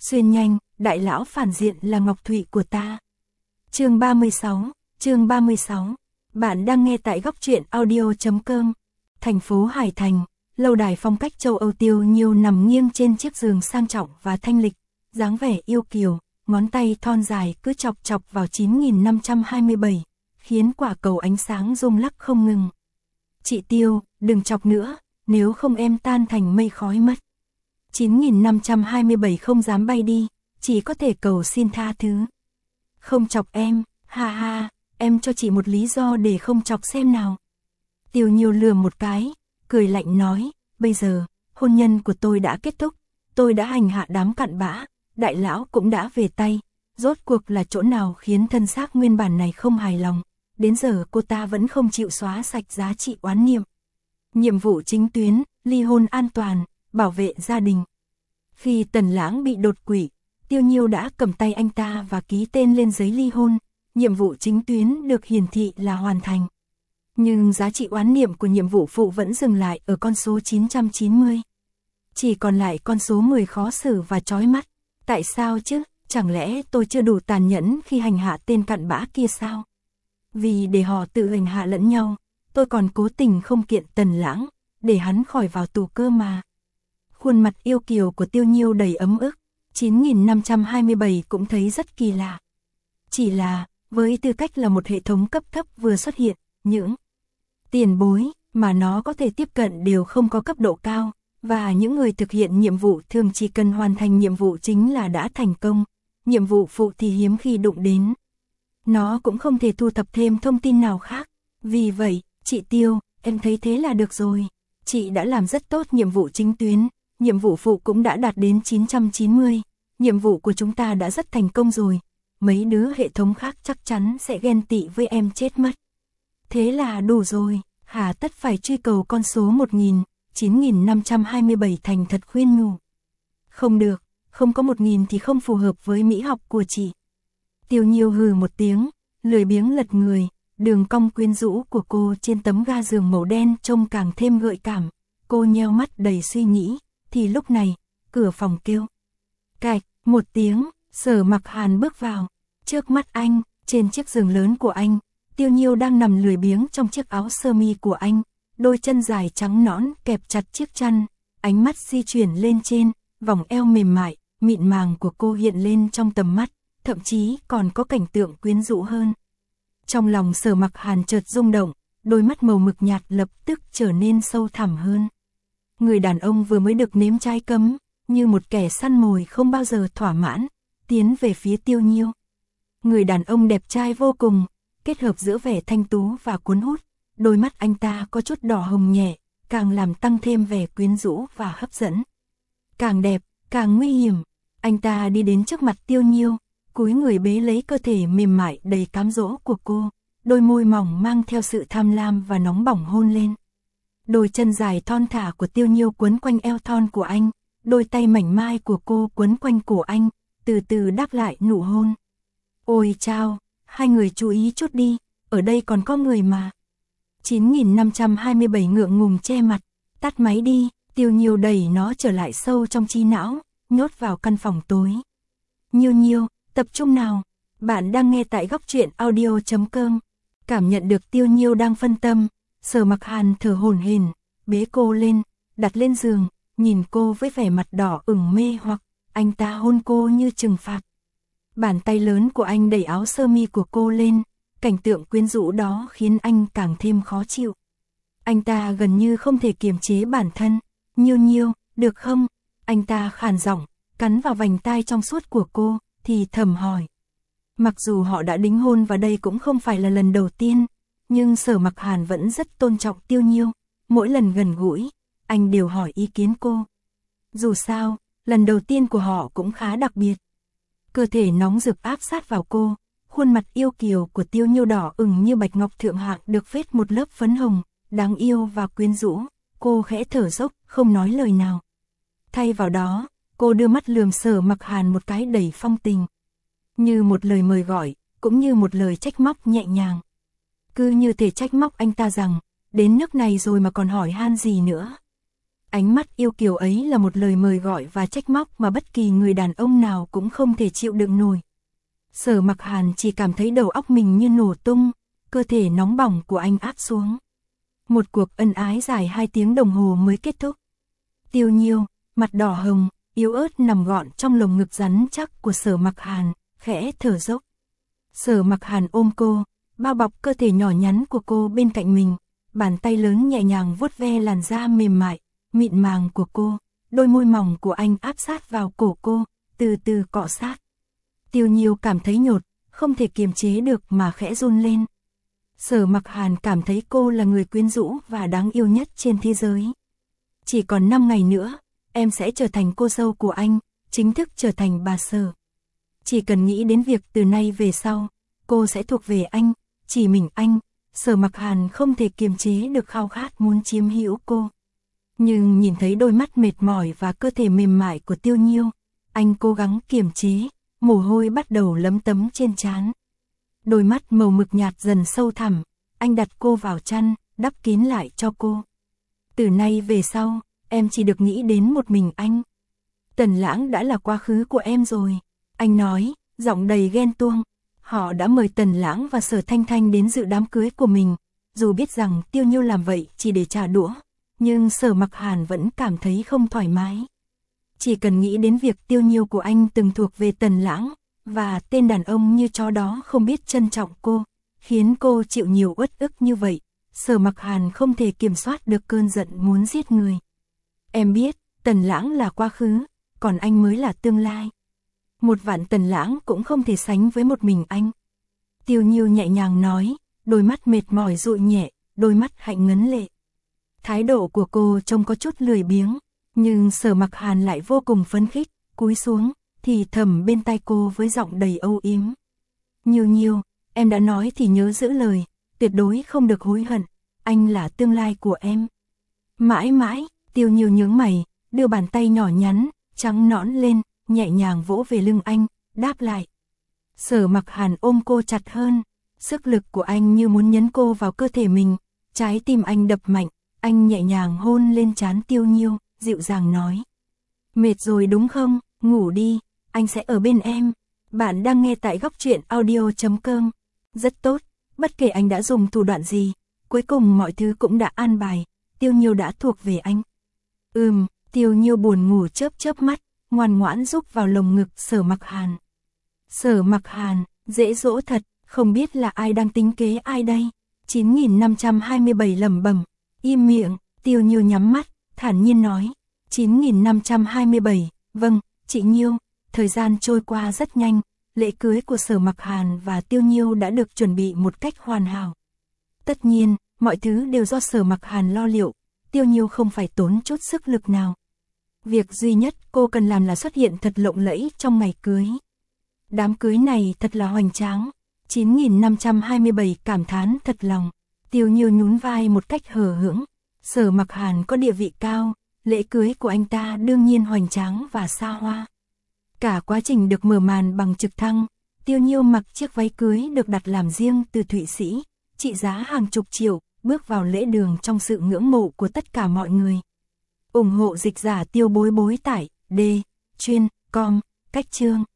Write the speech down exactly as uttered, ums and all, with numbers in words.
Xuyên nhanh, đại lão phản diện là Ngọc Thụy của ta. Chương ba mươi sáu, chương ba mươi sáu. Bạn đang nghe tại góc truyện audio chấm com. Thành phố Hải Thành, lâu đài phong cách châu Âu Tiêu Nhiêu nằm nghiêng trên chiếc giường sang trọng và thanh lịch, dáng vẻ yêu kiều, ngón tay thon dài cứ chọc chọc vào chín nghìn năm trăm hai mươi bảy, khiến quả cầu ánh sáng rung lắc không ngừng. Chị Tiêu, đừng chọc nữa, nếu không em tan thành mây khói mất. chín nghìn năm trăm hai mươi bảy không dám bay đi, chỉ có thể cầu xin tha thứ. Không chọc em, ha ha, em cho chị một lý do để không chọc xem nào. Tiêu Nhiêu lườm một cái, cười lạnh nói, bây giờ, hôn nhân của tôi đã kết thúc, tôi đã hành hạ đám cặn bã, đại lão cũng đã về tay, rốt cuộc là chỗ nào khiến thân xác nguyên bản này không hài lòng, đến giờ cô ta vẫn không chịu xóa sạch giá trị oán niệm. Nhiệm vụ chính tuyến, ly hôn an toàn, bảo vệ gia đình. Khi Tần Lãng bị đột quỵ, Tiêu Nhiêu đã cầm tay anh ta và ký tên lên giấy ly hôn, nhiệm vụ chính tuyến được hiển thị là hoàn thành. Nhưng giá trị oán niệm của nhiệm vụ phụ vẫn dừng lại ở con số chín trăm chín mươi. Chỉ còn lại con số mười khó xử và chói mắt. Tại sao chứ, chẳng lẽ tôi chưa đủ tàn nhẫn khi hành hạ tên cặn bã kia sao? Vì để họ tự hành hạ lẫn nhau, tôi còn cố tình không kiện Tần Lãng, để hắn khỏi vào tù cơ mà. Khuôn mặt yêu kiều của Tiêu Nhiêu đầy ấm ức, chín nghìn năm trăm hai mươi bảy cũng thấy rất kỳ lạ. Chỉ là, với tư cách là một hệ thống cấp thấp vừa xuất hiện, những tiền bối mà nó có thể tiếp cận đều không có cấp độ cao, và những người thực hiện nhiệm vụ thường chỉ cần hoàn thành nhiệm vụ chính là đã thành công, nhiệm vụ phụ thì hiếm khi đụng đến. Nó cũng không thể thu thập thêm thông tin nào khác, vì vậy, chị Tiêu, em thấy thế là được rồi, chị đã làm rất tốt nhiệm vụ chính tuyến, nhiệm vụ phụ cũng đã đạt đến chín trăm chín mươi, nhiệm vụ của chúng ta đã rất thành công rồi, mấy đứa hệ thống khác chắc chắn sẽ ghen tị với em chết mất. Thế là đủ rồi, hà tất phải truy cầu con số một nghìn, chín nghìn năm trăm hai mươi bảy thành thật khuyên nhủ. Không được, không có một nghìn thì không phù hợp với mỹ học của chị. Tiêu Nhiêu hừ một tiếng, lười biếng lật người, đường cong quyến rũ của cô trên tấm ga giường màu đen trông càng thêm gợi cảm. Cô nheo mắt đầy suy nghĩ, thì lúc này, cửa phòng kêu. Cạch, một tiếng, Sở Mặc Hàn bước vào. Trước mắt anh, trên chiếc giường lớn của anh, Tiêu Nhiêu đang nằm lười biếng trong chiếc áo sơ mi của anh, đôi chân dài trắng nõn kẹp chặt chiếc chăn, ánh mắt di chuyển lên trên, vòng eo mềm mại, mịn màng của cô hiện lên trong tầm mắt, thậm chí còn có cảnh tượng quyến rũ hơn. Trong lòng Sở Mặc Hàn chợt rung động, đôi mắt màu mực nhạt lập tức trở nên sâu thẳm hơn. Người đàn ông vừa mới được nếm trái cấm, như một kẻ săn mồi không bao giờ thỏa mãn, tiến về phía Tiêu Nhiêu. Người đàn ông đẹp trai vô cùng, kết hợp giữa vẻ thanh tú và cuốn hút, đôi mắt anh ta có chút đỏ hồng nhẹ, càng làm tăng thêm vẻ quyến rũ và hấp dẫn. Càng đẹp, càng nguy hiểm, anh ta đi đến trước mặt Tiêu Nhiêu, cúi người bế lấy cơ thể mềm mại đầy cám dỗ của cô, đôi môi mỏng mang theo sự tham lam và nóng bỏng hôn lên. Đôi chân dài thon thả của Tiêu Nhiêu quấn quanh eo thon của anh, đôi tay mảnh mai của cô quấn quanh cổ anh, từ từ đáp lại nụ hôn. Ôi chao, hai người chú ý chút đi, ở đây còn có người mà. chín nghìn năm trăm hai mươi bảy ngượng ngùng che mặt, tắt máy đi, Tiêu Nhiêu đẩy nó trở lại sâu trong trí não, nhốt vào căn phòng tối. Nhiêu Nhiêu, tập trung nào, bạn đang nghe tại góc truyện audio chấm com. Cảm nhận được Tiêu Nhiêu đang phân tâm, Sở Mặc Hàn thở hổn hển, bế cô lên, đặt lên giường, nhìn cô với vẻ mặt đỏ ửng mê hoặc, anh ta hôn cô như trừng phạt. Bàn tay lớn của anh đẩy áo sơ mi của cô lên, cảnh tượng quyến rũ đó khiến anh càng thêm khó chịu. Anh ta gần như không thể kiềm chế bản thân. Nhiêu Nhiêu, được không? Anh ta khàn giọng, cắn vào vành tai trong suốt của cô, thì thầm hỏi. Mặc dù họ đã đính hôn và đây cũng không phải là lần đầu tiên, nhưng Sở Mặc Hàn vẫn rất tôn trọng Tiêu Nhiêu. Mỗi lần gần gũi, anh đều hỏi ý kiến cô. Dù sao, lần đầu tiên của họ cũng khá đặc biệt. Cơ thể nóng rực áp sát vào cô, khuôn mặt yêu kiều của Tiêu Nhiêu đỏ ửng như bạch ngọc thượng hạng được phết một lớp phấn hồng, đáng yêu và quyến rũ. Cô khẽ thở dốc, không nói lời nào. Thay vào đó, cô đưa mắt lườm Sở Mặc Hàn một cái đầy phong tình. Như một lời mời gọi, cũng như một lời trách móc nhẹ nhàng. Cứ như thể trách móc anh ta rằng, đến nước này rồi mà còn hỏi han gì nữa. Ánh mắt yêu kiều ấy là một lời mời gọi và trách móc mà bất kỳ người đàn ông nào cũng không thể chịu đựng nổi. Sở Mặc Hàn chỉ cảm thấy đầu óc mình như nổ tung, cơ thể nóng bỏng của anh áp xuống. Một cuộc ân ái dài hai tiếng đồng hồ mới kết thúc. Tiêu Nhiêu, mặt đỏ hồng, yếu ớt nằm gọn trong lồng ngực rắn chắc của Sở Mặc Hàn, khẽ thở dốc. Sở Mặc Hàn ôm cô, bao bọc cơ thể nhỏ nhắn của cô bên cạnh mình, bàn tay lớn nhẹ nhàng vuốt ve làn da mềm mại, mịn màng của cô, đôi môi mỏng của anh áp sát vào cổ cô, từ từ cọ sát. Tiêu Nhiêu cảm thấy nhột, không thể kiềm chế được mà khẽ run lên. Sở Mặc Hàn cảm thấy cô là người quyến rũ và đáng yêu nhất trên thế giới. Chỉ còn năm ngày nữa, em sẽ trở thành cô dâu của anh, chính thức trở thành bà Sở. Chỉ cần nghĩ đến việc từ nay về sau, cô sẽ thuộc về anh, chỉ mình anh, Sở Mặc Hàn không thể kiềm chế được khao khát muốn chiếm hữu cô. Nhưng nhìn thấy đôi mắt mệt mỏi và cơ thể mềm mại của Tiêu Nhiêu, anh cố gắng kiềm chế, mồ hôi bắt đầu lấm tấm trên trán. Đôi mắt màu mực nhạt dần sâu thẳm, anh đặt cô vào chăn, đắp kín lại cho cô. Từ nay về sau, em chỉ được nghĩ đến một mình anh. Tần Lãng đã là quá khứ của em rồi, anh nói, giọng đầy ghen tuông. Họ đã mời Tần Lãng và Sở Thanh Thanh đến dự đám cưới của mình, dù biết rằng Tiêu Nhiêu làm vậy chỉ để trả đũa, nhưng Sở Mặc Hàn vẫn cảm thấy không thoải mái. Chỉ cần nghĩ đến việc Tiêu Nhiêu của anh từng thuộc về Tần Lãng, và tên đàn ông như chó đó không biết trân trọng cô, khiến cô chịu nhiều uất ức như vậy, Sở Mặc Hàn không thể kiểm soát được cơn giận muốn giết người. Em biết, Tần Lãng là quá khứ, còn anh mới là tương lai. Một vạn Tần Lãng cũng không thể sánh với một mình anh. Tiêu Nhiêu nhẹ nhàng nói, đôi mắt mệt mỏi dụi nhẹ, đôi mắt hạnh ngấn lệ. Thái độ của cô trông có chút lười biếng, nhưng Sở Mặc Hàn lại vô cùng phấn khích, cúi xuống, thì thầm bên tai cô với giọng đầy âu yếm. Nhiêu Nhiêu, em đã nói thì nhớ giữ lời, tuyệt đối không được hối hận, anh là tương lai của em. Mãi mãi, Tiêu Nhiêu nhướng mày, đưa bàn tay nhỏ nhắn, trắng nõn lên, nhẹ nhàng vỗ về lưng anh, đáp lại. Sở Mặc Hàn ôm cô chặt hơn, sức lực của anh như muốn nhấn cô vào cơ thể mình, trái tim anh đập mạnh, anh nhẹ nhàng hôn lên trán Tiêu Nhiêu, dịu dàng nói. Mệt rồi đúng không, ngủ đi, anh sẽ ở bên em. Bạn đang nghe tại góc truyện audio chấm com. Rất tốt, bất kể anh đã dùng thủ đoạn gì, cuối cùng mọi thứ cũng đã an bài, Tiêu Nhiêu đã thuộc về anh. Ừm, Tiêu Nhiêu buồn ngủ chớp chớp mắt, ngoan ngoãn rúc vào lồng ngực Sở Mặc Hàn. Sở Mặc Hàn, dễ dỗ thật, không biết là ai đang tính kế ai đây. chín nghìn năm trăm hai mươi bảy lẩm bẩm, im miệng, Tiêu Nhiêu nhắm mắt, thản nhiên nói. chín nghìn năm trăm hai mươi bảy, vâng, chị Nhiêu. Thời gian trôi qua rất nhanh, lễ cưới của Sở Mặc Hàn và Tiêu Nhiêu đã được chuẩn bị một cách hoàn hảo. Tất nhiên, mọi thứ đều do Sở Mặc Hàn lo liệu, Tiêu Nhiêu không phải tốn chút sức lực nào. Việc duy nhất cô cần làm là xuất hiện thật lộng lẫy trong ngày cưới. Đám cưới này thật là hoành tráng. chín nghìn năm trăm hai mươi bảy cảm thán thật lòng. Tiêu Nhiêu nhún vai một cách hờ hững. Sở Mặc Hàn có địa vị cao, lễ cưới của anh ta đương nhiên hoành tráng và xa hoa. Cả quá trình được mở màn bằng trực thăng, Tiêu Nhiêu mặc chiếc váy cưới được đặt làm riêng từ Thụy Sĩ, trị giá hàng chục triệu, bước vào lễ đường trong sự ngưỡng mộ của tất cả mọi người. ủng hộ dịch giả Tiêu Bối Bối tại D chuyên com cách chương.